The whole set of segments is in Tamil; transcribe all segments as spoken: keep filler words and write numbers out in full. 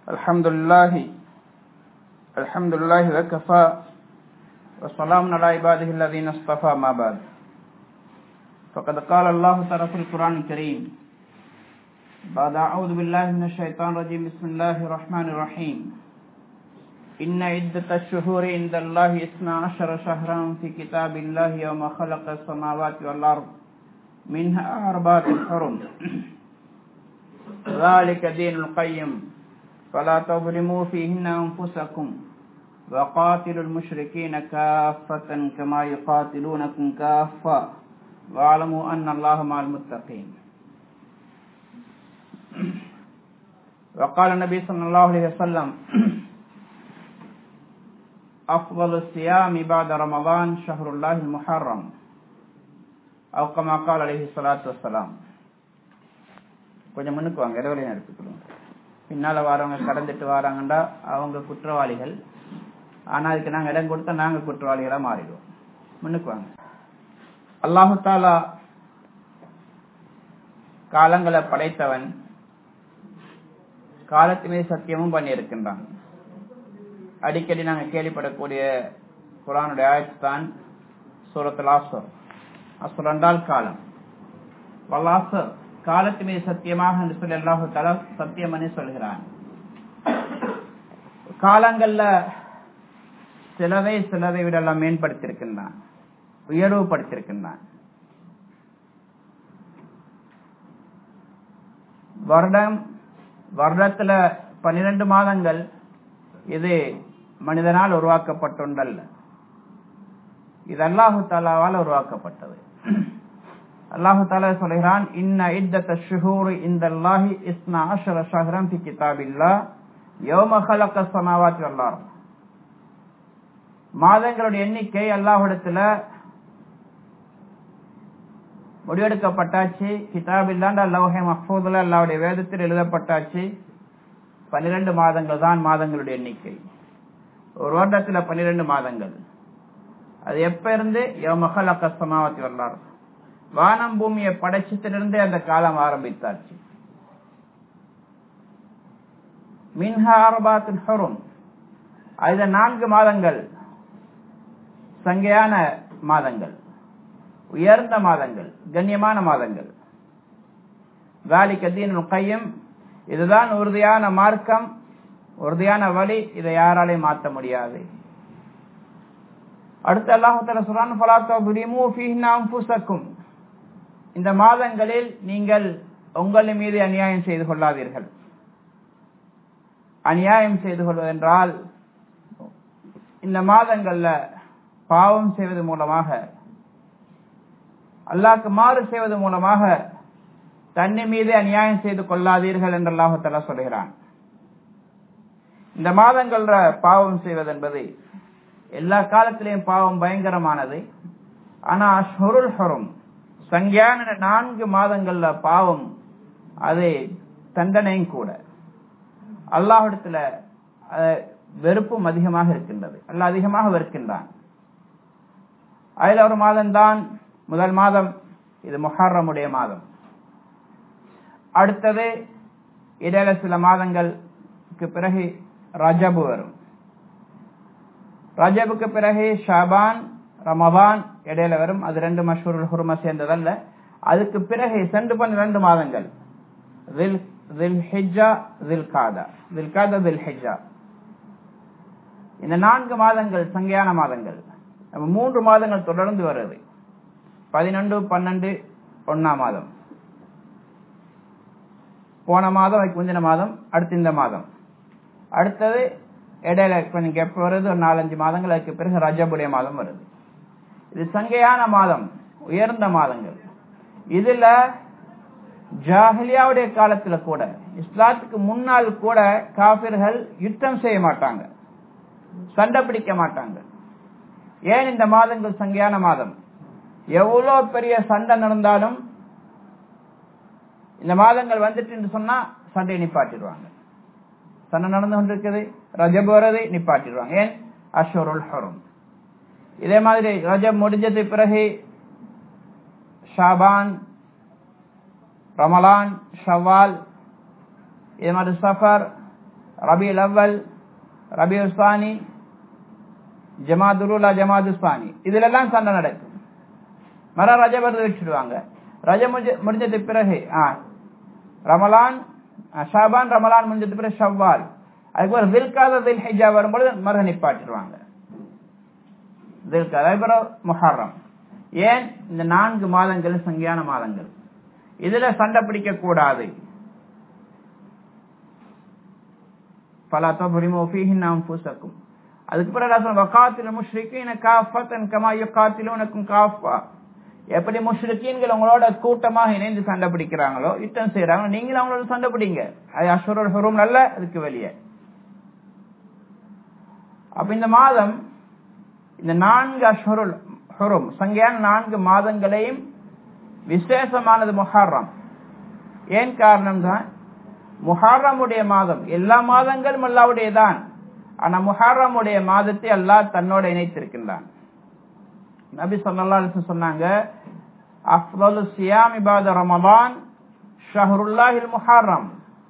الحمد لله الحمد لله وكفى وسلام على عباده الذين اصطفى ما بعد فقد قال الله تعالى في القرآن الكريم بعد أعوذ بالله من الشيطان الرجيم بسم الله الرحمن الرحيم إن عدة الشهور عند الله اثنا عشر شهرا في كتاب الله يوم خلق السماوات والأرض منها أربعة حرم ذلك دين القيم فلا تظلموا فيهن أنفسكم وقاتلوا المشركين كافة كما يقاتلونكم كافة واعلموا أن الله مع المتقين. وقال النبي صلى الله عليه وسلم أفضل الصيام بعد رمضان شهر الله المحرم أو كما قال عليه الصلاة والسلام. கொஞ்சம் முன்னுக்கு வாங்க, இடைவெளியை எடுத்துக்கொள்ளுங்க. பின்னால் வரவங்க கடந்துட்டு வராங்கண்டா அவங்க குற்றவாளிகள், ஆனால் அதுக்கு நாங்கள் இடம் கொடுத்தா நாங்கள் குற்றவாளிகளாக மாறிடுவோம். முன்னுக்கு வாங்க. அல்லாஹு தாலா காலங்களை படைத்தவன், காலத்து மீது சத்தியமும் பண்ணியிருக்கின்றான். அடிக்கடி நாங்கள் கேள்விப்படக்கூடிய குர்ஆனுடைய ஆயத்து தான் சூரத்துல் அஸ்ர். அஸ்ர் என்றால் காலம். வல் அஸ்ர் காலத்து மீது சத்தியமாக என்று சொல்லி அல்லாஹு தஆலா சத்தியம் பண்ணி சொல்கிறான். காலங்கள்ல சிலவை சிலவை விட எல்லாம் மேம்படுத்தியிருக்கின்றான், உயர்வுபடுத்தியிருக்கின்றான். வருடம் வருடத்துல பன்னிரண்டு மாதங்கள் இது மனிதனால் உருவாக்கப்பட்டொன்றல்ல, இது அல்லாஹு தஆலாவால் உருவாக்கப்பட்டது. அல்லாஹு தஆலா சொல்கிறான், இன்ன இத்தத ஷுஹூரி இந்தல்லாஹி இஸ்னா அஷர ஷஹ்ரன் ஃபி கிதாபில்லாஹ் யௌம ஹலக ஸமாவாத்தி வல் அர்த். மாதங்களுடைய எண்ணிக்கை அல்லாஹ்விடத்துல முடிவெடுக்கப்பட்டாச்சு. கிதாபில்லாஹ் லௌஹே மஹ்ஃபூதுல அல்லாஹ்வுடைய வேதத்தில் எழுதப்பட்டாச்சு. பன்னிரண்டு மாதங்கள் தான் மாதங்களுடைய எண்ணிக்கை. ஒரு வருடத்துல பன்னிரண்டு மாதங்கள். அது எப்ப இருந்து யௌம ஹலக ஸமாவாத்தி வல் அர்த், வானம் பூமியை படைச்சத்திலிருந்தே அந்த காலம் ஆரம்பித்தாச்சு. மின்ஹா அர்பாத்துன் ஹுரும், அது நான்கு மாதங்கள் சங்கையான மாதங்கள், உயர்ந்த மாதங்கள், கண்ணியமான மாதங்கள். ذلك دين القيم, இதுதான் உறுதியான மார்க்கம், உறுதியான வழி. இதை யாராலையும் மாற்ற முடியாது. அடுத்து அல்லாஹ் தஆலா சொல்றான், ஃபலா தظلموا فيهن أنفسكم, இந்த மாதங்களில் நீங்கள் உங்கள் மீது அநியாயம் செய்து கொள்ளாதீர்கள். அநியாயம் செய்து கொள்வதென்றால் இந்த மாதங்கள்ல பாவம் செய்வது மூலமாக, அல்லாஹ்க்கு மாறு செய்வது மூலமாக தன்னை மீது அநியாயம் செய்து கொள்ளாதீர்கள் என்று அல்லாஹ் தஆலா சொல்கிறான். இந்த மாதங்கள்ல பாவம் செய்வது என்பது எல்லா காலத்திலையும் பாவம் பயங்கரமானது. ஆனா அஷ்ஹுருல் ஹுரும், சங்கையான நான்கு மாதங்கள்ல பாவம் அது தண்டனையும் கூட. அல்லாஹ்விடத்துல வெறுப்பும் அதிகமாக இருக்கின்றது, அல்லாஹ் அதிகமாக வெறுக்கின்றான். அதுல ஒரு மாதம் தான் முதல் மாதம், இது முஹர்ரமுடைய மாதம். அடுத்தது இடையில சில மாதங்களுக்கு பிறகு ரஜபு வரும். ரஜபுக்கு பிறகு ஷாபான், ரமதான் இடையில வரும். அது ரெண்டு மஷ்ஹூருல் ஹுரும சேர்ந்ததல்ல. அதுக்கு பிறகு சென்று பன்னிரண்டு மாதங்கள், இந்த நான்கு மாதங்கள் சங்கையான மாதங்கள். மூன்று மாதங்கள் தொடர்ந்து வருது. பதினொன்று பன்னெண்டு ஒன்னாம் மாதம், போன மாதம், அதுக்கு முந்தின மாதம், அடுத்து இந்த மாதம், அடுத்தது இடையில கொஞ்சம் கெப் வருது, ஒரு நாலஞ்சு மாதங்கள். அதுக்கு பிறகு ரஜபுடைய மாதம் வருது. இது சங்கையான மாதம், உயர்ந்த மாதங்கள். இதுல ஜாஹிலியாவுடைய காலத்துல கூட, இஸ்லாத்துக்கு முன்னால் கூட காபிர்கள் யுத்தம் செய்ய மாட்டாங்க, சண்டை பிடிக்க மாட்டாங்க. ஏன் இந்த மாதங்கள் சங்கையான மாதம்? எவ்வளவு பெரிய சண்டை நடந்தாலும் இந்த மாதங்கள் வந்துட்டு சொன்னா சண்டையை நிப்பாட்டிடுவாங்க. சண்டை நடந்து கொண்டிருக்குது, ரஜப் வரதை நிப்பாட்டிடுவாங்க. ஏன்? அஷ்ஹுருல் ஹுரும். இதே மாதிரி ரஜப் முடிஞ்சது பிறகு ஷாபான், ரமலான், ஷவ்வால், இதே மாதிரி சஃபர், ரபியுல் அவ்வல், ரபியுல் சானி, ஜமாதுல் ஊலா, ஜமாதுல் சானி, இதுல எல்லாம் சண்டை நடக்கும். மர ரஜப் வச்சுடுவாங்க. ரஜப் முடிஞ்சதுக்கு பிறகு ரமலான், ஷாபான், ரமலான் முடிஞ்சதுக்கு பிறகு ஷவ்வால், அதுக்கு தில்காதா தில்ஹிஜ்ஜா வரும்போது மர நிப்பாட்டிடுவாங்க. தில்காதா அப்புறம் முஹர்ரம். ஏன்? இந்த நான்கு மாதங்கள் சங்கியான மாதங்கள், இதுல சண்டை பிடிக்க கூடாது. ஃபலா தظلموا فيهن انفسكم. அதுக்கு பிறகு வகாத்திலுல் முஷ்ரிகீன காஃபத்தன் கமா யுகாத்திலூனக்கும் காஃபா. எப்படி முஷ்ரிக்கீன்கள் உங்களோட கூட்டமாக இணைந்து சண்டை பிடிக்கிறாங்களோ, யுத்தம் செய்யறாங்க, நீங்களும் அவங்களோட சண்டை பிடிங்க. அது அஷ்ஹுருல் ஹுரும் நல்ல, அதுக்கு வெளியே. அப்ப இந்த மாதம், இந்த நான்கு அஷ்ஹுருல் ஹுரும் சங்கியான நான்கு மாதங்களையும் விசேஷமானது முஹர்ரம். ஏன் காரணம் தான், முஹர்ரமுடைய மாதம், எல்லா மாதங்களும் அல்லாஹ்வுடைய தான். ஆனா முஹர்ரமுடைய மாதத்தை அல்லாஹ் தன்னோட இணைத்திருக்கின்றான். நபி ஸல்லல்லாஹு அலைஹி வஸல்லம் சொன்னாங்க, அஃதலு ஸியாமி பஅத ரமலான் ஷஹ்ருல்லாஹில் முஹர்ரம்.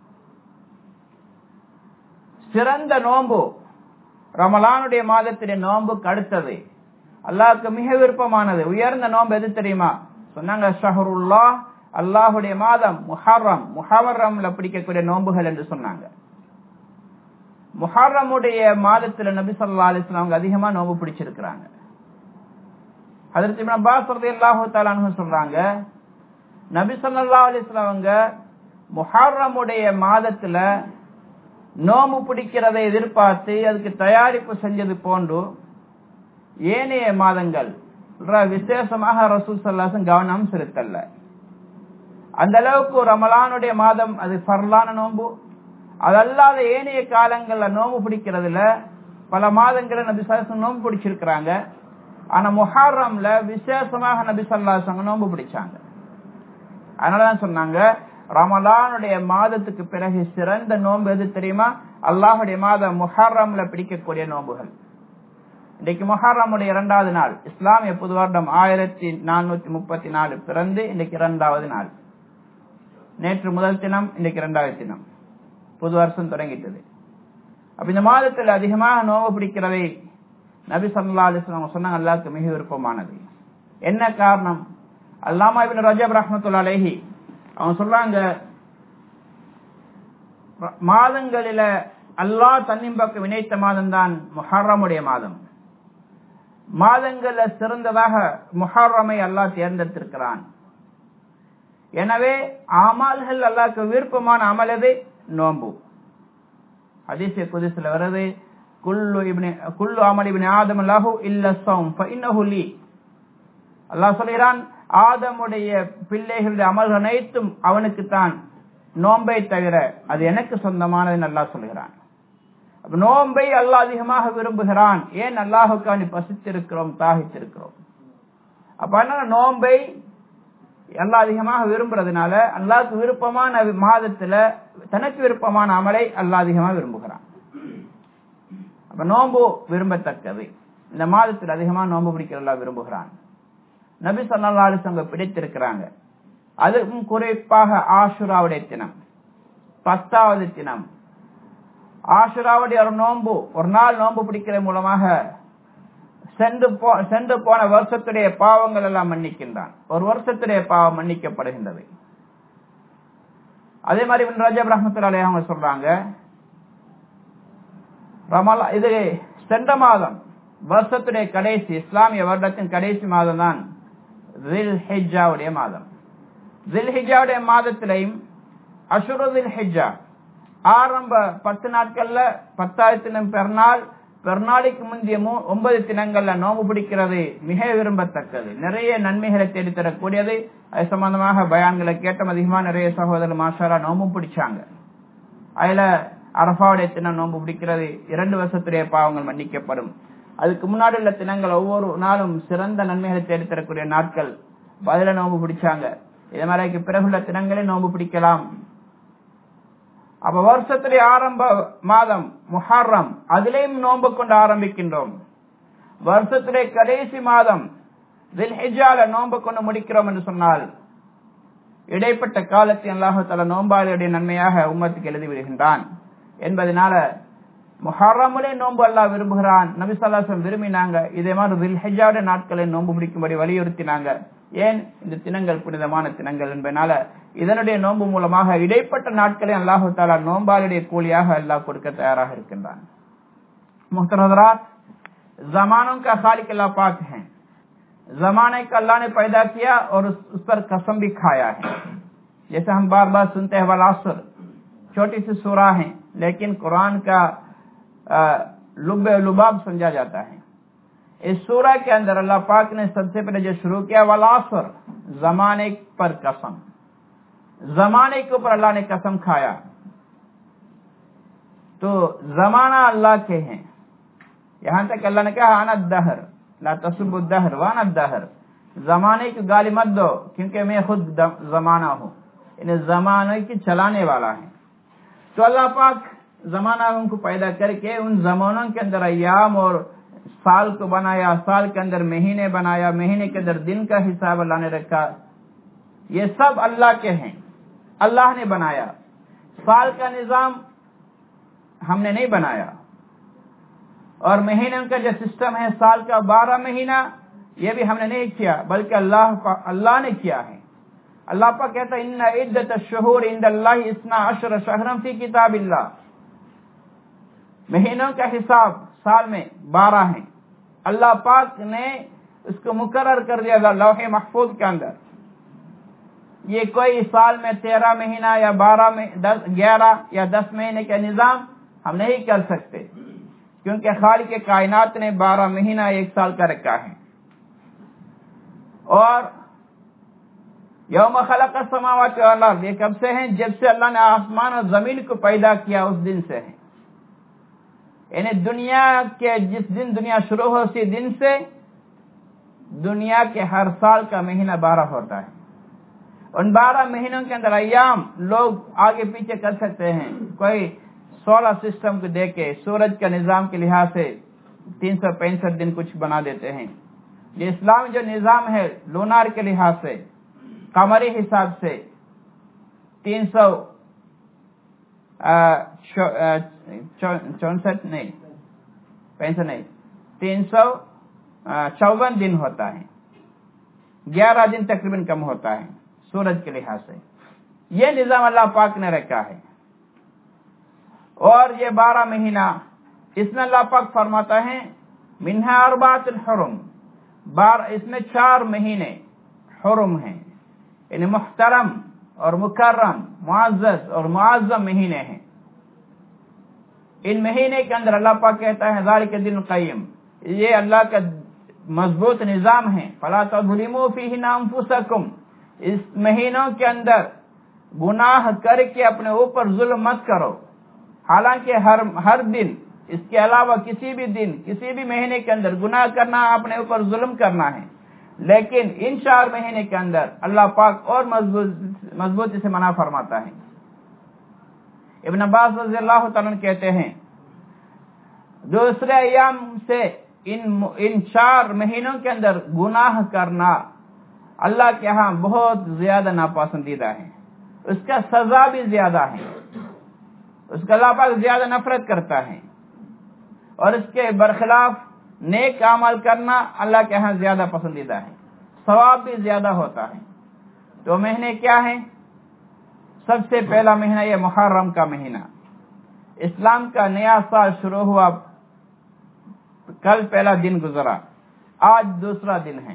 சிறந்த நோன்பு ரமலானுடைய மாதத்துடைய நோன்புக்கு அடுத்தது, அல்லாஹ்வுக்கு மிக விருப்பமானது, உயர்ந்த நோன்பு எது தெரியுமா? சொன்னாங்க ஷஹ்ருல்லாஹ், அல்லாஹ்வுடைய மாதம், முஹர்ரம். முஹர்ரம்ல பிடிக்கக்கூடிய நோன்புகள் என்று சொன்னாங்க. முஹர்ரமுடைய மாதத்துல நபி ஸல்லல்லாஹு அலைஹி வஸல்லம் அதிகமா நோன்பு பிடிச்சிருக்கிறாங்க. ஹஜ்ரத் இப்னு அப்பாஸ் ரலியல்லாஹு தஆலா அன்ஹு சொல்றாங்க, நபி ஸல்லல்லாஹு அலைஹி வஸல்லம் முஹர்ரமுடைய மாதத்துல நோம்பு பிடிக்கிறதை எதிர்பார்த்து அதுக்கு தயாரிப்பு செஞ்சது போன்று ஏனைய மாதங்கள் விசேஷமாக ரசூல் ஸல்லல்லாஹு அலைஹி வஸல்லம் கவனம் செலுத்தல்ல. அந்த அளவுக்கு ரமலானுடைய மாதம் அது ஃபர்லான நோம்பு. அதல்லாத ஏனைய காலங்கள்ல நோம்பு பிடிக்கிறதுல பல மாதங்களை நபி ஸல்லல்லாஹு அலைஹி வஸல்லம் நோம்பு பிடிச்சிருக்கிறாங்க. ஆனா முஹர்ரம்ல விசேஷமாக நபி ஸல்லல்லாஹு அலைஹி வஸல்லம் நோம்பு பிடிச்சாங்க. அதனாலதான் சொன்னாங்க, ரமலானுடைய மாதத்துக்கு பிறகு சிறந்த நோன்பு எது தெரியுமா? அல்லாஹுடைய மாதம் முஹர்ரம்ல பிடிக்கக்கூடிய நோன்புகள். இன்றைக்கு முஹர்ரமுடைய இரண்டாவது நாள். இஸ்லாமிய புது வருடம் ஆயிரத்தி நானூத்தி முப்பத்தி நாலு பிறந்து இன்றைக்கு இரண்டாவது நாள். நேற்று முதல் தினம், இன்றைக்கு இரண்டாவது தினம், புது வருஷம் தொடங்கிட்டது. அப்ப இந்த மாதத்தில் அதிகமாக நோன்பு பிடிக்கிறவை நபி ஸல்லல்லாஹு அலைஹி வஸல்லம் சொன்னாங்க அல்லாஹ்வுக்கு மிக விருப்பமானது. என்ன காரணம்? அல்லாமா இப்னு ரஜப் ரஹ்மத்துல்லாஹி அலைஹி அவங்க சொல்றாங்க, மாதங்களில அல்லாஹ் தன்னின் பக்கம் இணைத்த மாதம் தான் முஹர்ரமுடைய மாதம். மாதங்கள்ல சிறந்ததாக முஹர்ரமை அல்லாஹ் தேர்ந்தெடுத்திருக்கிறான். எனவே அமல்கள் அல்லாஹ்வுக்கு விருப்பமான அமல் எது? நோன்பு. ஹதீஸ் குத்ஸில வருது, குல்லு இப்னு குல்லு அமல் இப்னு ஆதம் லஹு இல்ல ஸௌம் ஃபஇன்னஹு லீ. அல்லாஹ் சொல்கிறான், ஆதமுடைய பிள்ளைகளுடைய அமல்கள் அனைத்தும் அவனுக்கு தான், நோன்பை தவிர அது எனக்கு சொந்தமானது அல்லாஹ் சொல்கிறான். நோன்பை அல்லாஹ் அதிகமாக விரும்புகிறான். ஏன்? அல்லாஹுக்கு அவனை பசித்திருக்கிறோம், தாகித்திருக்கிறோம். அப்ப அதனால நோன்பை அல்லாஹ் அதிகமாக விரும்புறதுனால அல்லாஹ்க்கு விருப்பமான மாதத்துல தனக்கு விருப்பமான அமலை அல்லாஹ் அதிகமாக விரும்புகிறான். அப்ப நோன்பு விரும்பத்தக்கது. இந்த மாதத்தில் அதிகமாக நோன்பு பிடிக்கிற அல்லாஹ் விரும்புகிறான். நபி ஸல்லல்லாஹு அலைஹி வஸல்லம் பிடித்திருக்கிறாங்க. அதுவும் குறிப்பாக ஆஷுராவுடைய தினம், பத்தாவது தினம். ஆஷுராவுடைய ஒரு நோன்பு, ஒரு நாள் நோன்பு பிடிக்கிறது மூலமாக சென்று போ சென்று போன வருஷத்துடைய பாவங்கள் எல்லாம் மன்னிக்கின்றான். ஒரு வருஷத்துடைய பாவம் மன்னிக்கப்படுகின்றது. அதே மாதிரி இப்னு ரஜப் ரஹ்மத்துல்லாஹி அலைஹி அவங்க சொல்றாங்க, ரமலா இது சென்ற மாதம், வருஷத்துடைய கடைசி, இஸ்லாமிய வருடத்தின் கடைசி மாதம் தான் தில்ஹிஜ்ஜாவுடைய மாதம். தில்ஹிஜ்ஜாவுடைய மாதத்திலையும் அஷ்ஹுரு தில்ஹிஜ்ஜா ஆரம்ப பத்து நாட்கள்ல பத்தாவது தினம் பெருநாள், பெருநாளைக்கு முந்தைய ஒன்பது தினங்கள்ல நோம்பு பிடிக்கிறது மிக விரும்பத்தக்கது, நிறைய நன்மைகளை தேடித்தரக்கூடியது. அது சம்பந்தமாக பயான்களை கேட்டும் அதிகமா நிறைய சகோதரர் மாஷாலா நோம்பு பிடிச்சாங்க. அதுல அரஃபாவுடைய தினம் நோம்பு பிடிக்கிறது, இரண்டு வருஷத்துடைய பாவங்கள் மன்னிக்கப்படும். அதுக்கு முன்னாடி உள்ள தினங்கள் ஒவ்வொரு நாளும் சிறந்த நன்மைகளை தேடித்தரக்கூடிய நாட்கள், பதில நோம்பு பிடிச்சாங்க. இதே மாதிரி பிறகுள்ள தினங்களே நோம்பு பிடிக்கலாம். அப்ப வருஷத்துடைய ஆரம்ப மாதம் முஹர்ரம், அதிலேயும் நோன்பு கொண்டு ஆரம்பிக்கின்றோம். வருஷத்துடைய கடைசி மாதம் தில்ஹிஜ்ஜால நோன்பு கொண்டு முடிக்கிறோம் என்று சொன்னால், இடைப்பட்ட காலத்தில் அல்லாஹ் தஆலா நோன்பாளியுடைய நன்மையாக உம்மத்துக்கு எழுதி விடுகின்றான். என்பதனால முஹர்ரமுலே நோன்பு அல்லாஹ் விரும்புகிறான். நபி ஸல்லல்லாஹு அலைஹி வஸல்லம் விரும்பினாங்க. இதே மாதிரி தில்ஹிஜ்ஜாவுடைய நாட்களை நோன்பு பிடிக்கும்படி வலியுறுத்தினாங்க. ஏன்? இந்த தினங்கள் புனிதமான தினங்கள் என்பதனால இதனுடைய நோன்பு மூலமாக இடைப்பட்ட நாட்களை அல்லாஹ் தஆலா நோன்பாளுடைய கூலியாக அல்லாஹ் கொடுக்க தயாராக இருக்கின்றான். मुहतरम हज़रात, ज़मानों का खालिक अल्लाह पाक है. ज़माने का अल्लाह ने पैदा किया और उस, उस पर कसम भी खाया है. जैसे हम बार बार सुनते हैं वल असर, छोटी सी सूरा है लेकिन कुरान का लुब लुबाब समझा जाता है. इस सूरा के अंदर अल्लाह पाक ने सबसे पहले जो शुरू किया वल असर, ज़माने पर कसम. ज़माने के ऊपर अल्लाह ने कसम खाया. तो ज़माना अल्लाह के हैं. यहां तक अल्लाह ने कहा अना दहर ला तसुब्बु दहर व अना दहर, जमाने की गाली मत दो क्योंकि मैं खुद जमाना हूं. इन्हें जमाने की चलाने वाला है. तो अल्लाह पाक जमानों को पैदा करके उन जमानों के अंदर अय्याम और साल को बनाया, साल के अंदर महीने बनाया, महीने के अंदर दिन का हिसाब अल्लाह ने रखा. ये सब अल्लाह के हैं, अल्लाह ने बनाया. साल का निजाम हमने नहीं बनाया और महीने का जो सिस्टम है साल का बारह महीना ये भी हमने नहीं किया बल्कि अल्लाह अल्लाह ने किया है. अल्लाह पाक कहता है इन्ना इद्दत अश-शुहूर इंदल्लाहि इस्ना अशर शहरन फी किताबिल्लाह. महीनों का हिसाब साल में बारह है. अल्लाह पाक ने उसको मुकर्रर कर दिया लौहे महफूज के अंदर. ये कोई साल में तेरह महीना या बारह में दस ग्यारह या दस महीने का निजाम हम नहीं कर सकते क्योंकि खालिक के कायनात ने बारह महीना एक साल का रखा है. और यौम खलक़ अस्समावाति वल अर्द, ये कब से हैं? जब से अल्लाह ने आसमान और जमीन को पैदा किया उस दिन से है. यानी दुनिया के जिस दिन दुनिया शुरू हो उसी दिन से दुनिया के हर साल का महीना बारह होता है. उन बारह महीनों के अंदर अय्याम लोग आगे पीछे कर सकते हैं. कोई सोलर सिस्टम को देख के सूरज के निजाम के लिहाज से तीन सौ पैंसठ दिन कुछ बना देते हैं. ये इस्लाम जो निजाम है लूनार के लिहाज से कमरी हिसाब से तीन सौ चौसठ नहीं पैंसठ नहीं तीन सौ चौवन दिन होता है. ग्यारह दिन तकरीबन कम होता है सूरज के लिहाज से. ये निजाम अल्लाह पाक ने रखा है. और ये बारह महीना इसमें अल्लाह पाक फरमाता है मिन्हा अरबातुल हुरुम, बार इसमें चार महीने हुरुम हैं, यानी मुहतरम और मुकर्रम, मुअज़्ज़ज़ और मुअज़्ज़म महीने हैं. इन महीने के अंदर अल्लाह पाक कहता है ज़ालिका दिनुल क़य्यिम, ये अल्लाह का मजबूत निजाम है. फला तज़लिमू फ़ीहिन्ना अनफुसकुम, इस महीनों के अंदर गुनाह करके अपने ऊपर जुल्म मत करो. हालांकि हर हर दिन इसके अलावा किसी भी दिन किसी भी महीने के अंदर गुनाह करना अपने ऊपर जुल्म करना है, लेकिन इन चार महीने के अंदर अल्लाह पाक और मजबूत मजबूती से मना फरमाता है. इब्न अब्बास रज़ियल्लाहु ताला कहते हैं दूसरे अय्याम से इन इन चार महीनों के अंदर गुनाह करना अल्लाह के यहाँ बहुत ज्यादा नापसंदीदा है. उसका सजा भी ज्यादा है. उसका अल्लाह पाक ज्यादा नफरत करता है. और इसके बरखिलाफ नेक अमल करना अल्लाह के यहाँ ज्यादा पसंदीदा है, सवाब भी ज्यादा होता है. तो महीने क्या है? सबसे पहला महीना यह मुहर्रम का महीना. इस्लाम का नया साल शुरू हुआ, कल पहला दिन गुजरा, आज दूसरा दिन है.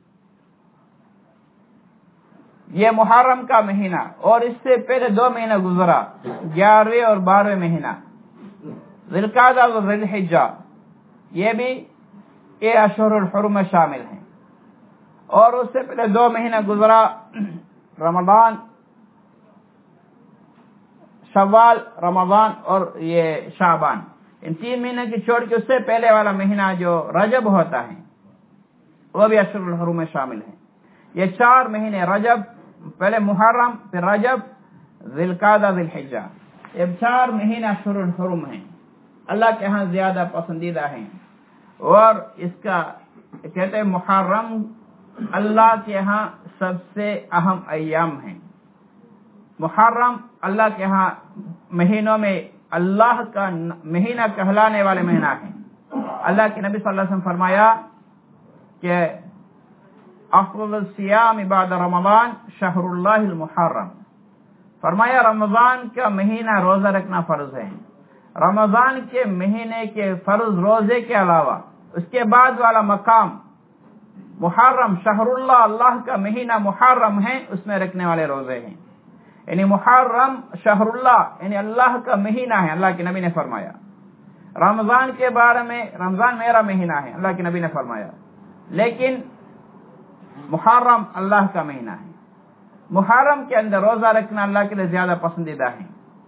ये मुहर्रम का महीना और इससे पहले दो महीना गुजरा, ग्यारहवें और बारहवें महीना ज़िलक़ादा और ज़िलहिज्जा, ये भी ये अशहुरुल हुरुम में शामिल हैं. और उससे पहले दो महीना गुजरा रमजान, शव्वाल, रमजान और ये शाबान. इन तीन महीने की छोड़ के उससे पहले वाला महीना जो रजब होता है वो भी अशहुरुल हुरुम में शामिल है. ये चार महीने रजब, पहले मुहर्रम, फिर रजब, ज़िलक़ादा, ज़िलहिज्जा, ये चार महीने अशहुरुल हुरुम हैं. अल्लाह के यहाँ ज्यादा पसंदीदा हैं. और इसका कहते हैं मुहर्रम अल्लाह के यहाँ सबसे अहम अय्याम है. मुहर्रम अल्लाह के यहाँ महीनों में अल्लाह का महीना कहलाने वाले महीना है। अल्लाह के नबी सल्लल्लाहु अलैहि वसल्लम फरमाया कि अफ़ज़ल सियाम बाद रमज़ान शहरुल्लाहिल मुहर्रम, फरमाया रमजान का महीना रोजा रखना फर्ज है। रमजान के महीने के फर्ज रोजे के अलावा उसके बाद वाला मकाम मुहर्रम, शहरुल्लाह, अल्लाह का महीना मुहर्रम है, उसमें रखने वाले रोजे हैं। यानी मुहर्रम शहरुल्लाह यानी अल्लाह का महीना है, अल्लाह के नबी ने फरमाया। रमजान के बारे में, रमजान मेरा महीना है, अल्लाह के नबी ने फरमाया, लेकिन मुहर्रम अल्लाह का महीना है। मुहर्रम के अंदर रोजा रखना अल्लाह के लिए ज्यादा पसंदीदा है।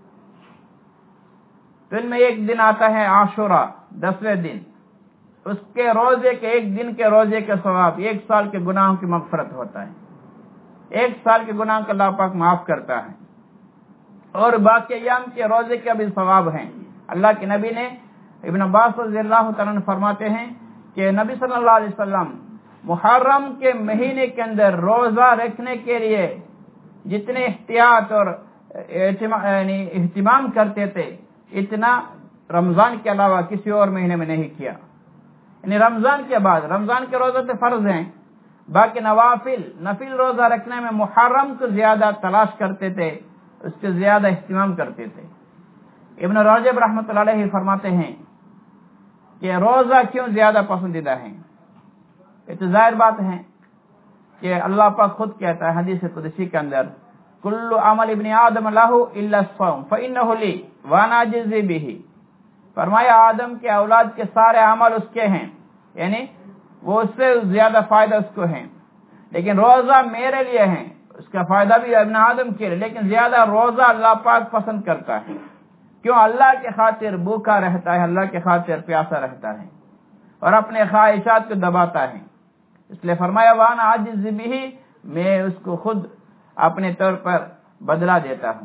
तो इनमें एक दिन आता है आशुरा, दसवें दिन, उसके रोजे के एक दिन के रोजे के सवाब एक साल के गुनाहों की मगफरत होता है। एक साल के गुनाह को अल्लाह पाक माफ करता है। और बाकी अय्याम के रोजे के भी सवाब हैं। अल्लाह के नबी ने, इब्न अब्बास रज़ियल्लाहु तआला अन्हु फरमाते हैं कि नबी सल्लल्लाहु अलैहि वसल्लम मुहर्रम के महीने के अंदर रोजा रखने के लिए जितने एहतियात और एहतिमाम करते थे, इतना रमजान के अलावा किसी और महीने में नहीं किया। यानी रमजान के बाद, रमजान के रोजे तो फर्ज हैं, बाकी नवाफिल नफिल रोजा रखने में मुहर्रम को ज्यादा तलाश करते थे, उसके ज्यादा एहतिमाम करते थे। इब्न रजब रहमतुल्लाह अलैहि फरमाते हैं कि रोजा क्यों ज्यादा पसंदीदा है। ये तो जाहिर बात है कि अल्लाह पाक खुद कहता है हदीस कुदसी के अंदर, कुल्लु अमल इब्न आदम लहु इल्ला सौम फइन्नहु ली व अना अजज़ी बिही। फरमाया आदम के औलाद के सारे अमल उसके हैं, यानी वो उससे ज्यादा फायदा उसको है, लेकिन रोजा मेरे लिए है, उसका फायदा भी इब्न आदम के लिए, लेकिन ज्यादा रोजा अल्लाह पाक पसंद करता है। क्यों? अल्लाह के खातिर भूखा रहता है, अल्लाह के खातिर प्यासा रहता है और अपने ख्वाहिशात को दबाता है। इसलिए फरमाया वाना आजिज़ बिही, मैं उसको खुद अपने तौर पर बदला देता हूं।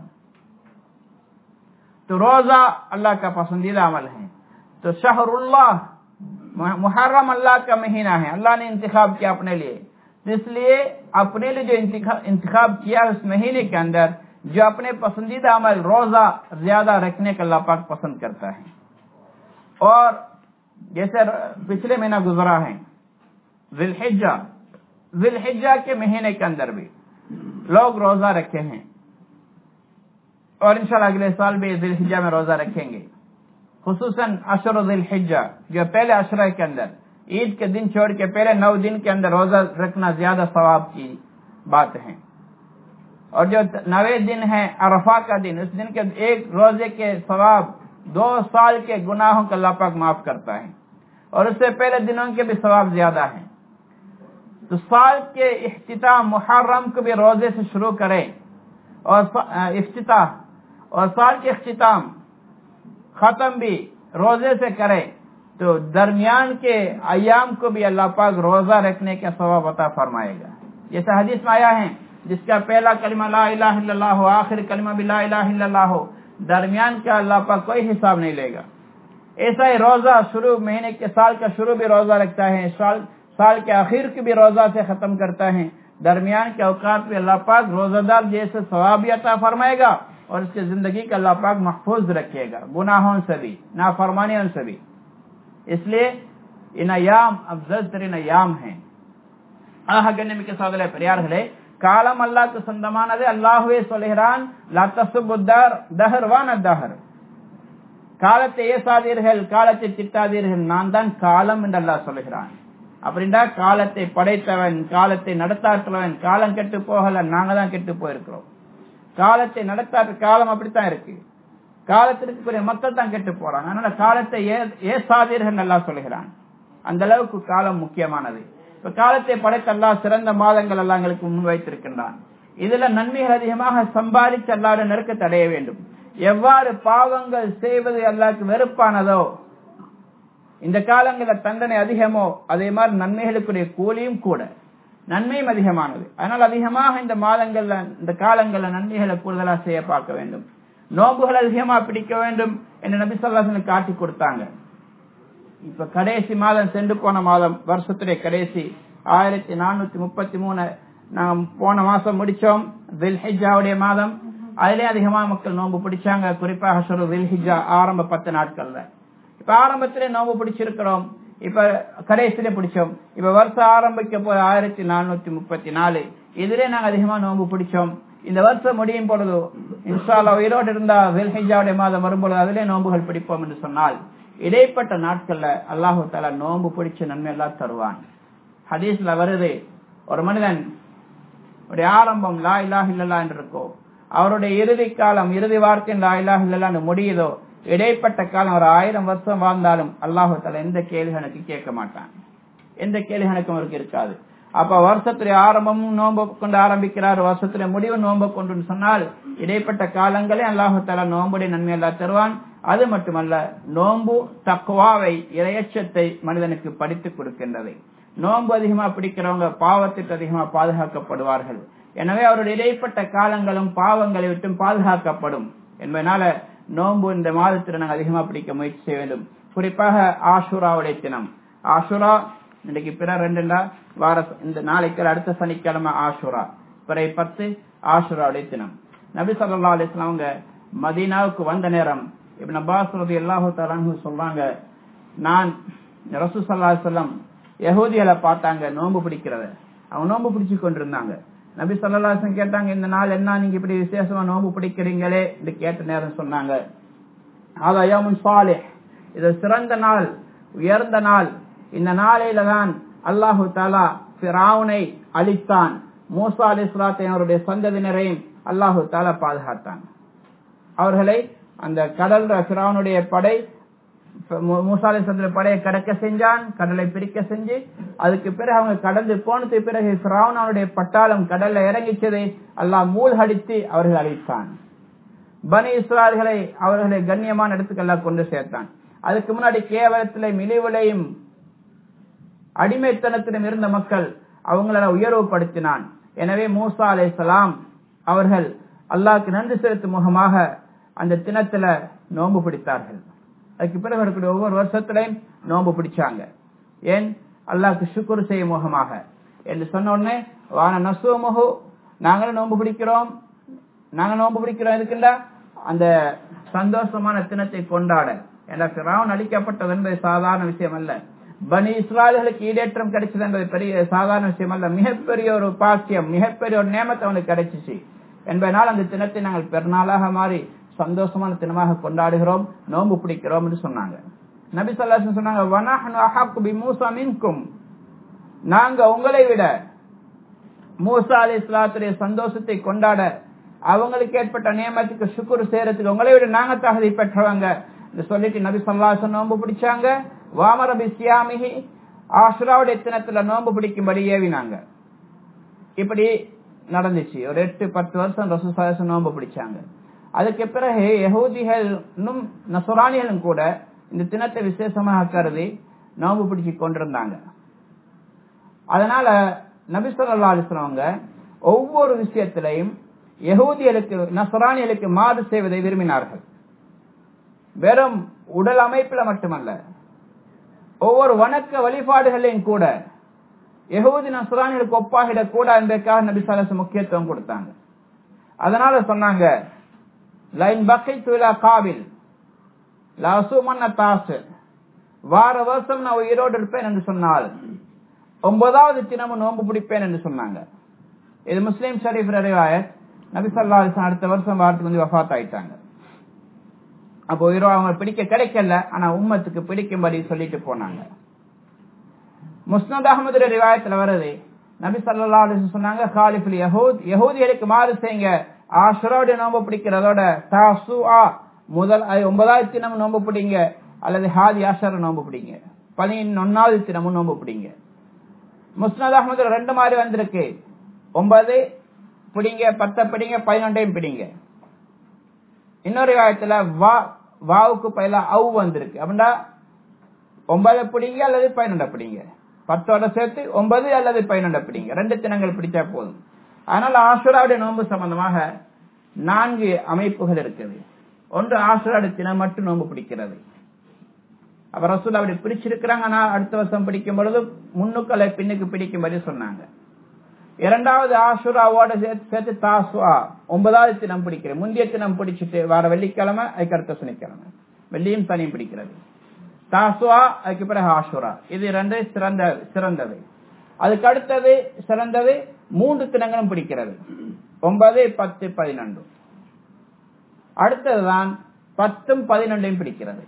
तो रोजा अल्लाह का पसंदीदा अमल है। तो शहरुल्लाह, मुहर्रम अल्लाह का महीना है, अल्लाह ने इंतखाब किया अपने लिए, इसलिए अपने लिए जो इंतखाब किया उस महीने के अंदर जो अपने पसंदीदा अमल रोजा ज्यादा रखने का अल्लाह पाक पसंद करता है। और जैसे पिछले महीना गुजरा है ज़िलहिज्जा, ज़िलहिज्जा के महीने के अंदर भी लोग रोजा रखे हैं और इंशाल्लाह अगले साल भी ज़िलहिज्जा में रोजा रखेंगे। खुसूसन अशर ज़िलहिज्जा, जो पहले अशरा के अंदर ईद के दिन छोड़ के पहले नौ दिन के अंदर रोजा रखना ज्यादा सवाब की बात है। और जो नवे दिन है अरफा का दिन, उस दिन के एक रोजे के सवाब दो साल के गुनाहों का अल्लाह पाक माफ करता है और उससे पहले दिनों के भी सवाब ज्यादा है। तो साल के इख्तिताम मुहर्रम को भी रोजे से शुरू करें और इफ्तिताह और साल के इख्तिताम खत्म भी रोजे से करें, तो दरमियान के अय्याम को भी अल्लाह पाक रोजा रखने का सवाब अता फरमाएगा। जैसा हदीस में आया है, जिसका पहला कलिमा ला इलाहा इल्लल्लाह हो, आखिर कलिमा भी ला इलाहा इल्लल्लाह हो, दरमियान का अल्लाह पाक कोई हिसाब नहीं लेगा। ऐसा ही रोजा शुरू महीने के साल का शुरू भी रोजा रखता है, साल साल के आखिर की भी रोजा से खत्म करता है, दरमियान के औकात भी अल्लाह पाक रोजादार जैसे सवाब भी अता फरमाएगा और उसकी जिंदगी का अल्लाह पाक महफूज रखेगा गुनाहों से भी, नाफरमानियों से भी। इसलिए इन अय्याम अफजल तरीन अय्याम है। ஆக கண்ணியமிக்க சகோதர பெரியார்களே, காலம் அல்லாஹ்க்கு சொந்தமானது, அல்லாஹ்வே சொல்கிறான் லா தஸ்புத்தர் தஹர்வான தஹர், காலத்தை ஏசாதீர்கள், காலத்தை திட்டாதீர்கள், நான் தான் காலம் என்று அல்லாஹ் சொல்கிறான். அப்படின்னா காலத்தை படைத்தவன், காலத்தை நடத்தாற்றவன், காலம் கெட்டு போகல, நாங்க தான் கெட்டு போயிருக்கிறோம். காலத்தை நடத்தாற்ற காலம் அப்படித்தான் இருக்கு, காலத்திற்கு மக்கள் தான் கெட்டு போறாங்க. அதனால காலத்தை ஏசாதீர்கள் அல்லாஹ் சொல்கிறான். அந்த அளவுக்கு காலம் முக்கியமானது. இப்ப காலத்தை படைத்த அல்லாஹ் சிறந்த மாதங்கள் எல்லாம் எங்களுக்கு முன் வைத்திருக்கின்றான். இதுல நன்மைகள் அதிகமாக சம்பாதிச்சு அல்லாஹ்வுடைய நெருக்கத்தை அடைய வேண்டும். எவ்வாறு பாவங்கள் செய்வது அல்லாஹ்வுக்கு வெறுப்பானதோ, இந்த காலங்களில் தண்டனை அதிகமோ, அதே மாதிரி நன்மைகளுக்குரிய கூலியும் கூட, நன்மையும் அதிகமானது. அதனால் அதிகமாக இந்த மாதங்கள்ல இந்த காலங்கள்ல நன்மைகளை கூடுதலா செய்ய பார்க்க வேண்டும். நோம்புகள் அதிகமா பிடிக்க வேண்டும் என்று நபி ஸல்லல்லாஹு அலைஹி வஸல்லம் காட்டி கொடுத்தாங்க. இப்ப கடைசி மாதம், சென்று போன மாதம், வருஷத்துடைய கடைசி ஆயிரத்தி நானூத்தி முப்பத்தி மூணு நாம் போன மாசம் முடிச்சோம். ذுல்ஹிஜ்ஜாவுடைய மாதம். அதிலே அதிகமா மக்கள் நோன்பு பிடிச்சாங்க. குறிப்பாக ஷுரு தில்ஹிஜ்ஜா ஆரம்ப பத்து நாட்கள்ல. இப்ப ஆரம்பத்திலே நோன்பு பிடிச்சிருக்கிறோம், இப்ப கடைசியில பிடிச்சோம். இப்ப வருஷம் ஆரம்பிக்க போய் ஆயிரத்தி நானூத்தி முப்பத்தி நாலு இதுல நாங்க அதிகமா நோன்பு பிடிச்சோம். இந்த வருஷம் முடியும் பொழுது இன்ஷா அல்லாஹ் உயிரோடு இருந்தா தில்ஹிஜ்ஜாவுடைய மாதம் வரும்பொழுது அதிலே நோன்புகள் பிடிப்போம் என்று சொன்னால் இடைப்பட்ட நாட்கள்ல அல்லாஹு தஆலா நோன்பு பிடிச்ச நன்மை எல்லாம் தருவான். ஹதீஸ்ல வருது, ஒரு மனிதன் உடைய ஆரம்பம் லா இலாஹ இல்லல்லாஹ் என்று இருக்கோ, அவருடைய இறுதி காலம் இறுதி வார்த்தை லா இலாஹ இல்லல்லாஹ் என்று முடியுதோ, இடைப்பட்ட காலம் ஒரு ஆயிரம் வருஷம் வாழ்ந்தாலும் அல்லாஹு தஆலா எந்த கேள்வி கணக்கு கேட்க மாட்டான், எந்த கேள்வி கணக்கும் அவருக்கு இருக்காது. அப்ப வருஷத்துடைய ஆரம்பமும் நோன்பு கொண்டு ஆரம்பிக்கிறார், வருஷத்துடைய முடிவு நோன்பு கொண்டு சொன்னால் இடைப்பட்ட காலங்களே அல்லாஹு தஆலா நோன்புடைய நன்மை எல்லாம் தருவான். அது மட்டுமல்ல, நோன்பு தக்வாவை இறையச்சத்தை மனிதனுக்கு படித்துக் கொடுக்கின்றது. நோன்பு அதிகமா பிடிக்கிறவங்க பாவத்திற்கு அதிகமா பாதுகாக்கப்படுவார்கள். எனவே அவருடைய இடைப்பட்ட காலங்களும் பாவங்களை விட்டு பாதுகாக்கப்படும் என்பதனால நோன்பு இந்த மாதத்தில் நாங்கள் அதிகமா பிடிக்க முயற்சி செய்ய வேண்டும். குறிப்பாக ஆஷுராவுடைய தினம். ஆஷுரா இன்னைக்கு பிற ரெண்டுண்டா வார இந்த நாளைக்கு அடுத்த சனிக்கிழமை ஆஷுரா, பிறை பத்து ஆஷுராவுடைய தினம். நபி ஸல்லல்லாஹு அலைஹி வஸல்லம் அவங்க மதீனாவுக்கு வந்த நேரம் இப்னு அப்பாஸ் ரலியல்லாஹு தஆலா அன்ஹு சொல்றாங்க, நான் ரசூல் ஸல்லல்லாஹு அலைஹி வஸல்லம் யஹூதிகளை பார்த்தாங்க நோன்பு பிடிக்கிறத, அவங்க நோன்பு பிடிச்சு கொண்டிருந்தாங்க. நபி ஸல்லல்லாஹு அலைஹி வஸல்லம் கேட்டாங்க, இந்த நாள் என்ன நீங்க இப்படி விசேஷமா நோன்பு பிடிக்கிறீங்களே என்று கேட்ட நேரம் சொன்னாங்க, ஆதா யௌமுன் சாலிஹ், இது சிறந்த நாள், உயர்ந்த நாள். இந்த நாளையில தான் அல்லாஹு தஆலா ஃபிரௌனை அழித்தான், மூசா அலைஹிஸ்ஸலாத்தை அவருடைய சந்ததியினரையும் அல்லாஹு தஆலா பாதுகாத்தான். அவர்களை அந்த கடல் ஃபிரௌனுடைய படை மூசா அலைஹிஸ்ஸலாத்துடைய படையை கடக்க செஞ்சான், கடலை பிரிக்க செஞ்சு அதுக்கு பிறகு அவங்க கடந்து போனதுக்கு பிறகு ஃபிரௌன் அவருடைய பட்டாளம் கடல்ல இறங்கிச்சதை அல்லாஹ் மூழ்கடித்து அவர்கள் அழித்தான். பனி இஸ்ராயல்களை அவர்களை கண்ணியமான இடத்துக்கு எல்லாம் கொண்டு சேர்த்தான். அதுக்கு முன்னாடி கேவலத்திலும் இழிவிலையும் அடிமைத்தனத்திலும் இருந்த மக்கள் அவங்கள உயர்வுபடுத்தினான். எனவே மூசா அலைஹிஸ்ஸலாம் அவர்கள் அல்லாஹ்க்கு நன்றி செலுத்தும் முகமாக அந்த தினத்துல நோன்பு பிடித்தார்கள். அதுக்கு பிறகு இருக்கக்கூடிய ஒவ்வொரு வருஷத்திலையும் நோன்பு பிடிச்சாங்க. ஏன்? அல்லாஹ்க்கு ஷுக்ர் செய்யும் முகமாக என்று சொன்ன உடனே வான நசுமுஹு, நாங்களும் நோன்பு பிடிக்கிறோம், நாங்க நோன்பு பிடிக்கிறோம் இருக்குண்டா அந்த சந்தோஷமான தினத்தை கொண்டாட. ஏன்னா ஃபிரௌன் அழிக்கப்பட்டது என்பது சாதாரண விஷயம் அல்ல, பனி இஸ்ராயல்களுக்கு ஈடேற்றம் கிடைச்சது என்பது பெரிய சாதாரண விஷயம் அல்ல, மிகப்பெரிய ஒரு பாக்கியம், மிகப்பெரிய ஒரு நேமத்தை அவனுக்கு கிடைச்சிச்சு என்பதனால் அந்த தினத்தை நாங்கள் பெருநாளாக மாறி சந்தோஷமான தினமாக கொண்டாடுகிறோம், நோன்பு பிடிக்கிறோம் என்று சொன்னாங்க. நபி ஸல்லல்லாஹு அலைஹி வஸல்லம் சொன்னாங்க, வனஹ்னு அஹக்கு பிமூஸா மின்கும், நாங்க உங்களை விட மூசா அலைஹிஸ்ஸலாத்துடைய சந்தோஷத்தை கொண்டாட அவங்களுக்கு ஏற்பட்ட நியமத்துக்கு ஷுக்ர் செய்யறதுக்கு உங்களை விட நாங்க தகுதி பெற்றவங்க சொல்லிட்டு நபி ஸல்லல்லாஹு அலைஹி வஸல்லம் நோன்பு பிடிச்சாங்க. வாமர பிஸ்யாமிஹி, ஆஷுராவுடைய தினத்துல நோன்பு பிடிக்கும்படி ஏவினாங்க. இப்படி நடந்துச்சு. ஒரு எட்டு பத்து வருஷம் ரசூல் ஸல்லல்லாஹு அலைஹி வஸல்லம் நோன்பு பிடிச்சாங்க. அதுக்கு பிறகு யஹூதிகளும் நஸ்ரானிகளும் கூட இந்த தினத்தை விசேஷமாக கருதி நோன்பு பிடிச்சு கொண்டிருந்தாங்க. அதனால நபி ஸல்லல்லாஹு அலைஹி வஸல்லம் ஒவ்வொரு விஷயத்திலையும் யஹூதிகளுக்கு நஸ்ரானிகளுக்கு மாறு செய்வதை விரும்பினார்கள். வெறும் உடல் அமைப்புல மட்டுமல்ல, ஒவ்வொரு வணக்க வழிபாடுகளையும் கூட யஹூதி நஸ்ரானிகளுக்கு ஒப்பாகிடக் கூட என்பதற்காக நபி ஸல்லல்லாஹு அலைஹி வஸல்லம் முக்கியத்துவம் கொடுத்தாங்க. அதனால சொன்னாங்க, லைன் பக்கைத்து இலா காபில் லா அஸூமன்ன தாஸ், வார வருஷம் நான் உயிரோடு இருப்பேன் என்று சொன்னால் ஒன்பதாவது தினமும் நோன்பு பிடிப்பேன் என்று சொன்னாங்க. இது முஸ்லிம் ஷரீஃப் ரிவாயத். நபி ஸல்லல்லாஹு அலைஹி வஸல்லம் அடுத்த வருஷம் வாரத்துக்கு வந்து வஃபாத் ஆயிட்டாங்க. அப்போ உயிரோ அவங்க பிடிக்க கிடைக்கல, ஆனா உம்மத்துக்கு பிடிக்கும்படி சொல்லிட்டு போனாங்க. முஸ்னத் அஹ்மது ரிவாயத்துல வருது, நபி ஸல்லல்லாஹு அலைஹி வஸல்லம் சொன்னாங்க, காலிஃபுல் யஹூத், யஹூதிகளுக்கு மாறு செய்யுங்க, ஆஷுராவுடைய நோன்பு பிடிக்கிறதோட தாசுஆ முதல் ஒன்பதாவது தினமும் நோன்பு பிடிங்க, அல்லது ஹாதி ஆஷர் நோன்பு பிடிங்க, பதினொன்னாவது தினமும் நோன்பு பிடிங்க. முஸ்னத் அஹ்மது ரெண்டு மாதிரி வந்திருக்கு, ஒன்பது பிடிங்க, பத்த பிடிங்க, பதினொன்றையும் பிடிங்க. இன்னொரு காலத்துல வா வாவுக்கு பயிலா அவு வந்திருக்கு. அப்படின்னா ஒன்பது பிடிங்க அல்லது பதினொன்றை பிடிங்க, பத்தோட சேர்த்து ஒன்பது அல்லது பதினொன்றை பிடிங்க, ரெண்டு தினங்கள் பிடிச்சா போதும். அதனால ஆஷுராவுடைய நோன்பு சம்பந்தமாக நான்கு அமைப்புகள் இருக்குது. ஒன்று ஆஷுராவுடைய தினம் மட்டும் நோன்பு பிடிக்கிறது. அப்ப ரசூல் அப்படி பிடிச்சிருக்கிறாங்க, ஆனா அடுத்த வருஷம் பிடிக்கும் பொழுது முன்னுக்களை பின்னுக்கு பிடிக்கும்படி சொன்னாங்க. இரண்டாவது ஆஷுராவோட சேர்த்து தாசுஆ ஒன்பதாவது தினம் பிடிக்கிறது. முந்தைய தினம் பிடிச்சிட்டு வார வெள்ளிக்கிழமை, அதுக்கு அடுத்த சனிக்கிழமை, வெள்ளியும் சனியும் பிடிக்கிறது. தாசுஆ, அதுக்கு பிறகு ஆஷுரா. இது ரெண்டு சிறந்த சிறந்தது. அதுக்கு அடுத்தது சிறந்தது மூன்று தினங்களும் பிடிக்கிறது, ஒன்பது பத்து பதினொன்று. அடுத்ததுதான் பத்தும் பதினொன்றையும் பிடிக்கிறது.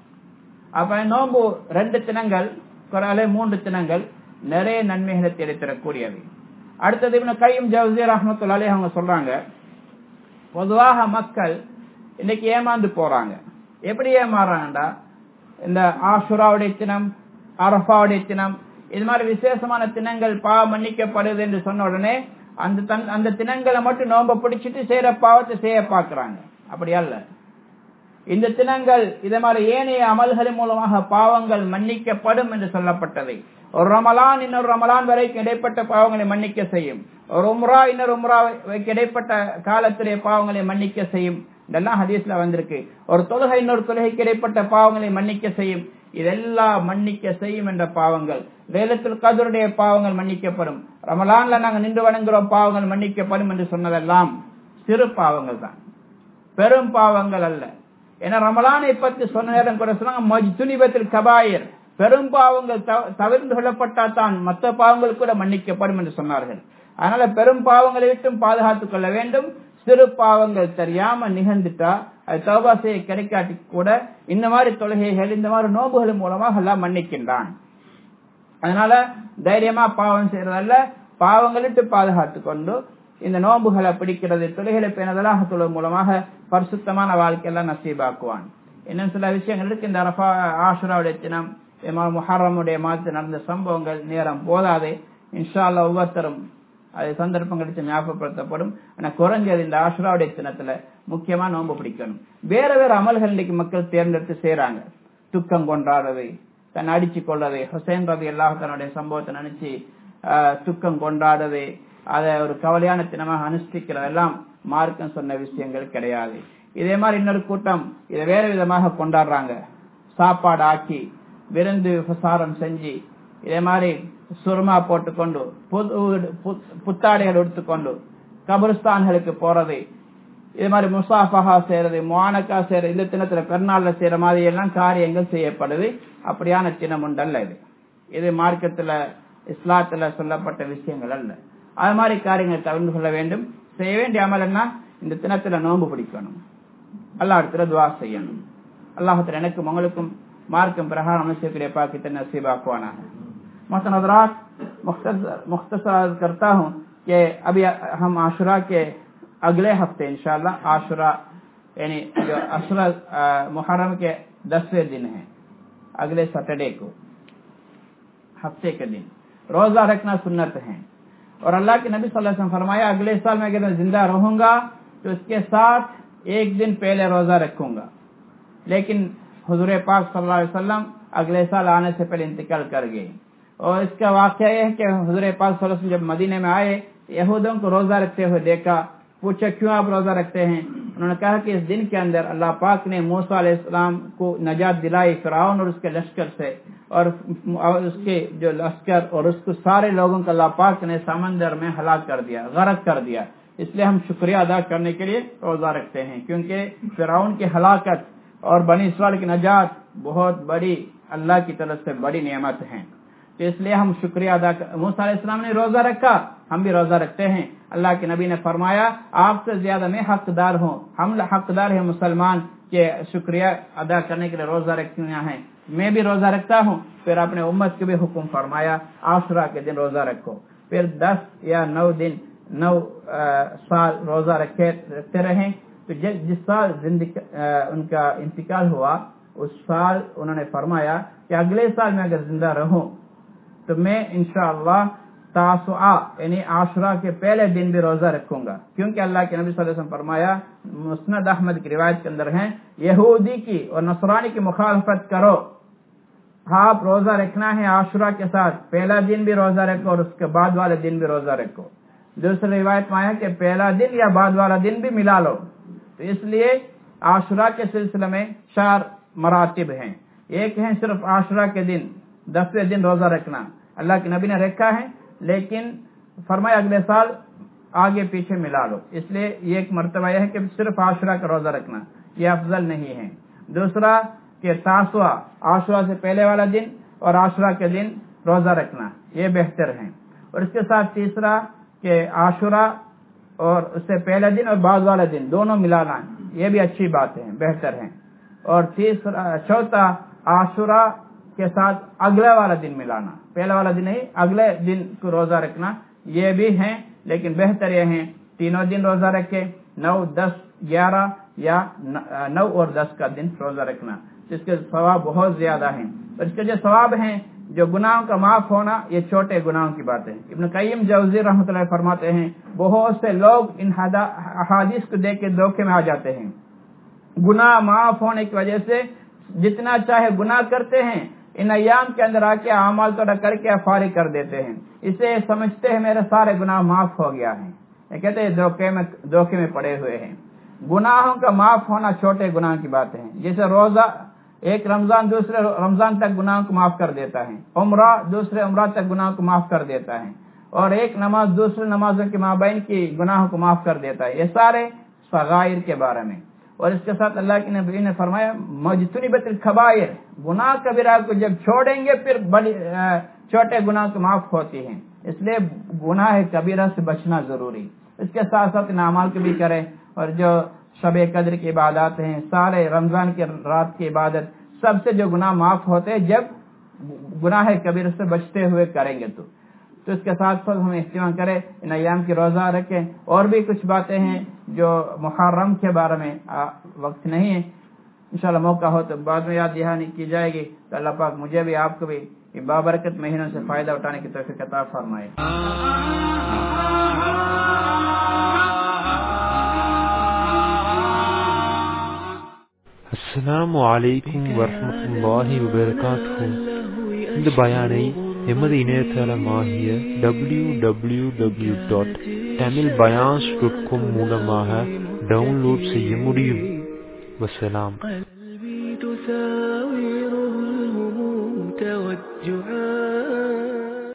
அப்ப நோன்பு ரெண்டு தினங்கள் குறையாலே மூன்று தினங்கள் நிறைய நன்மைகளை தேடித்தரக்கூடியது. அடுத்தது இப்னு கையும் ஜௌஸி ரஹ்மத்துல்லாஹி அலைஹி அவங்க சொல்றாங்க, பொதுவாக மக்கள் இன்னைக்கு ஏமாந்து போறாங்க. எப்படி ஏமாறாங்கடா, இந்த ஆஷுராவுடைய தினம், அரஃபாவுடைய தினம், இது மாதிரி விசேஷமான தினங்கள் பாவம் மன்னிக்கப்படுது என்று சொன்ன உடனே அந்த அந்த தினங்களை மட்டும் நோம்ப பிடிச்சிட்டு செய்யற பாவத்தை செய்ய பாக்குறாங்க. அப்படி அல்ல. இந்த தினங்கள் இதே மாதிரி ஏனைய அமல்களின் மூலமாக பாவங்கள் மன்னிக்கப்படும் என்று சொல்லப்பட்டது. ஒரு ரமலான் இன்னொரு ரமலான் வரைக்கும் இடைப்பட்ட பாவங்களை மன்னிக்க செய்யும். ஒரு உம்ரா இன்னொரு உம்ரா இடைப்பட்ட காலத்திலே பாவங்களை மன்னிக்க செய்யும். இதெல்லாம் ஹதீஸ்ல வந்திருக்கு. ஒரு தொழுகை இன்னொரு தொழுகைக்கு இடைப்பட்ட பாவங்களை மன்னிக்க செய்யும். இதெல்லாம் மன்னிக்க செய்யும் என்ற பாவங்கள். லைலத்துல் கத்ருடைய பாவங்கள் மன்னிக்கப்படும். ரமலான்ல நாங்க நின்று வணங்குறோம், பாவங்கள் மன்னிக்கப்படும் என்று சொன்னதெல்லாம் சிறு பாவங்கள் தான், பெரும் பாவங்கள் அல்ல. ஏன்னா ரமலானை பற்றி சொன்ன நேரம் கூட சொன்னாங்க, மஜ்துனிபத்தில் கபாயிர், பெரும் பாவங்கள் தவிர்த்து கொள்ளப்பட்டால் தான் மற்ற பாவங்கள் கூட மன்னிக்கப்படும் என்று சொன்னார்கள். அதனால பெரும் பாவங்களை விட்டும் பாதுகாத்துக் கொள்ள வேண்டும். சிறு பாவங்கள் தெரியாம நிகழ்ந்துட்டா அது தௌபா செய்ய கிடைக்காட்டி கூட இந்த மாதிரி தொழுகைகள், இந்த மாதிரி நோம்புகள் மூலமாக எல்லாம் மன்னிக்கின்றான். அதனால தைரியமா பாவம் செய்யறதல்ல, பாவங்களிட்டு பாதுகாத்து கொண்டு இந்த நோம்புகளை பிடிக்கிறது, தொழுகைகளை பேணுதலாக தொழுவதன் மூலமாக பரிசுத்தமான வாழ்க்கையெல்லாம் நசீபாக்குவான். இன்னும் சில விஷயங்கள் இருக்கு. இந்த அரஃபா ஆஷுராவுடைய தினம், முஹர்ரமுடைய மாதத்தில் நடந்த சம்பவங்கள் நேரம் போதாது. இன்ஷா அல்லாஹ் ஒவ்வொருத்தரும் அது சந்தர்ப்பம் கிடைச்சு ஞாபகப்படுத்தப்படும். ஆனா குறைஞ்சது இந்த ஆஷுராவுடைய தினத்துல முக்கியமா நோன்பு பிடிக்கணும். வேற வேற அமல்கள் இன்னைக்கு மக்கள் தேர்ந்தெடுத்து செய்யறாங்க. துக்கம் கொண்டாடுறது, தன்னை அடிச்சு கொள்றது, ஹுசைன் ரதி அல்லாஹ் தன்னுடைய சம்பவத்தை நினைச்சு துக்கம் கொண்டாடுறது, அதை ஒரு கவலையான தினமாக அனுஷ்டிக்கிறது எல்லாம் மார்க்கம் சொன்ன விஷயங்கள் கிடையாது. இதே மாதிரி இன்னொரு கூட்டம் இதை வேற விதமாக கொண்டாடுறாங்க. சாப்பாடு ஆக்கி விருந்து உபசாரம் செஞ்சு, இதே மாதிரி சுருமா போட்டுக்கொண்டு, புத்தாடைகள் எடுத்துக்கொண்டு கபருஸ்தான்களுக்கு போறது, இது மாதிரி முசாஃபஹா செய்யறது, முஆனகா செய்யறது, இந்த தினத்துல பெருநாள்ல செய்யற மாதிரி எல்லாம் காரியங்கள் செய்யப்படுது. அப்படியான தினம் உண்டல்ல இது. இது மார்க்கத்துல இஸ்லாத்துல சொல்லப்பட்ட விஷயங்கள் அல்ல. அது மாதிரி காரியங்களை தவிர்த்து கொள்ள வேண்டும். செய்ய வேண்டிய அமல் என்ன, இந்த தினத்துல நோன்பு பிடிக்கணும், அல்லாஹ் இடத்துல துஆ செய்யணும். அல்லாஹ் எனக்கும் உங்களுக்கும் मार्कम प्रहार मनुष्य के पाक कितने नसीब आखवाना है। मोहतरम हज़रात, मुख्तसर अर्ज़ करता हूँ कि अभी हम आशुरा के अगले हफ्ते इंशाअल्लाह, आशुरा यानी जो आशुरा मुहर्रम के दसवें दिन है, अगले सैटरडे को, हफ्ते के दिन रोजा रखना सुन्नत है। और अल्लाह के नबी सल्लल्लाहु अलैहि वसल्लम फरमाया, अगले साल में अगर मैं जिंदा रहूंगा तो इसके साथ एक दिन पहले रोजा रखूंगा। लेकिन हुजूर पाक सल्लल्लाहु अलैहि वसल्लम अगले साल आने से पहले इंतकाल कर गए। और इसका वाक़या यह है कि हुजूर पाक सल्लल्लाहु अलैहि वसल्लम जब मदीने में आए, यहूदियों को रोजा रखते हुए देखा, पूछा क्यों आप रोजा रखते हैं? उन्होंने कहा कि इस दिन के अंदर अल्लाह पाक ने मूसा अलैहिस्सलाम को नजात दिलाई फिरौन और उसके लश्कर से, और उसके जो लश्कर और उसको सारे लोगों को अल्लाह पाक ने समंदर में हलाक कर दिया, गरक कर दिया। इसलिए हम शुक्रिया अदा करने के लिए रोजा रखते हैं, क्योंकि फिरौन की हलाकत और बनी इस्राइल की नजात बहुत बड़ी अल्लाह की तरफ से बड़ी नेमत है। तो इसलिए हम शुक्रिया अदा कर, मूसा अलैहिस्सलाम ने रोजा रखा, हम भी रोजा रखते हैं। अल्लाह के नबी ने फरमाया, आपसे ज्यादा मैं हकदार हूँ, हम हकदार हैं मुसलमान के शुक्रिया अदा करने के लिए रोजा रखना है। मैं भी रोजा रखता हूँ। फिर अपने उम्मत को भी हुक्म फरमाया, आशुरा के दिन रोजा रखो। फिर दस या नौ दिन नौ साल रोजा रखे रखते रहे। तो जिस साल जिंदगी उनका इंतकाल हुआ, उस साल उन्होंने फरमाया कि अगले साल में अगर जिंदा रहूं तो मैं इंशाअल्लाह तासुआ यानी आशुरा के पहले दिन भी रोजा रखूंगा। क्योंकि अल्लाह के नबी सल्लल्लाहु अलैहि वसल्लम फरमाया, मुस्नद अहमद की रिवायत के अंदर है, यहूदी की और नसरानी की मुखालफत करो, आप रोजा रखना है आशुरा के साथ, पहला दिन भी रोजा रखो और उसके बाद वाले दिन भी रोजा रखो। दूसरी रिवायत में आया कि पहला दिन या बाद वाला दिन भी मिला लो। तो इसलिए आशुरा के सिलसिले में चार मरातिब हैं। एक है सिर्फ आशुरा के दिन, दसवें दिन रोजा रखना, अल्लाह के नबी ने रखा है, लेकिन فرمایا اگلے سال آگے پیچھے ملا لو. اس لیے یہ ایک مرتبہ یہ ہے کہ صرف عاشورہ کا روزہ رکھنا یہ افضل نہیں ہے. دوسرا کہ تاسوعہ عاشورہ سے پہلے والا دن اور عاشورہ کے دن روزہ رکھنا یہ بہتر ہے. اور اس کے ساتھ تیسرا کہ عاشورہ اور اس سے پہلے دن اور بعد والا دن دونوں ملانا یہ بھی اچھی بات ہے، بہتر ہے. اور تیسرا چوتھا عاشورہ کے ساتھ اگلا والا دن ملانا، پہلا والا دن نہیں اگلے دن کو روزہ رکھنا یہ بھی ہے، لیکن بہتر یہ ہے تینوں دن روزہ رکھے، نو دس گیارہ یا نو اور دس کا دن روزہ رکھنا، جس کے ثواب بہت زیادہ ہیں. اور اس کے جو ثواب ہیں جو گناہوں کا معاف ہونا یہ چھوٹے گناہوں کی بات ہے. ابن قیم جوزی رحمۃ اللہ فرماتے ہیں بہت سے لوگ ان احادیث کو دیکھ کے دھوکے میں آ جاتے ہیں، گناہ معاف ہونے کی وجہ سے جتنا چاہے گناہ کرتے ہیں، ان ایام کے اندر آ کے اعمال توڑا کر کے فارغ کر دیتے ہیں، اسے سمجھتے ہیں میرے سارے گناہ معاف ہو گیا ہے. یہ کہتے ہیں دھوکے میں دھوکے میں پڑے ہوئے ہیں. گناہوں کا معاف ہونا چھوٹے گناہ کی بات ہے. جیسے روزہ ایک رمضان دوسرے رمضان تک گناہ کو معاف کر دیتا ہے، عمرہ دوسرے عمرہ تک گناہ کو معاف کر دیتا ہے، اور ایک نماز دوسرے نمازوں کے مابین کی گناہوں کو معاف کر دیتا ہے. یہ سارے صغائر کے بارے میں. اور اس کے ساتھ اللہ کے نبی نے فرمایا مجتنبت الکبائر، گناہ کبیرہ کو جب چھوڑیں گے پھر بڑی چھوٹے گناہ کو معاف ہوتی ہیں. اس لیے گناہ کبیرہ سے بچنا ضروری. اس کے ساتھ ساتھ ان اعمال کو بھی کریں. اور جو شب قدر کی عبادات ہیں، سارے رمضان کی رات کی عبادت، سب سے جو گناہ معاف ہوتے ہیں جب گناہ کبیرہ سے بچتے ہوئے کریں گے تو تو اس کے ساتھ ساتھ ہم اہتمام کریں، ان ایام کی روزہ رکھیں. اور بھی کچھ باتیں ہیں جو محرم کے بارے میں وقت نہیں ہے، انشاءاللہ موقع ہو تو بعد میں یاد دہانی کی جائے گی. تو اللہ پاک مجھے بھی آپ کو بھی بابرکت مہینوں سے فائدہ اٹھانے کی توفیق عطا فرمائے. அஸ்ஸலாமு அலைக்கும் வரஹ்மத்துல்லாஹி வபரகாத்துஹு. இந்த பயானை எமது இணையதளமாகிய W W W dot Tamil பயான்ஸ் டாட் காம் மூலமாக டவுன்லோட் செய்ய முடியும். வஸ்ஸலாம்.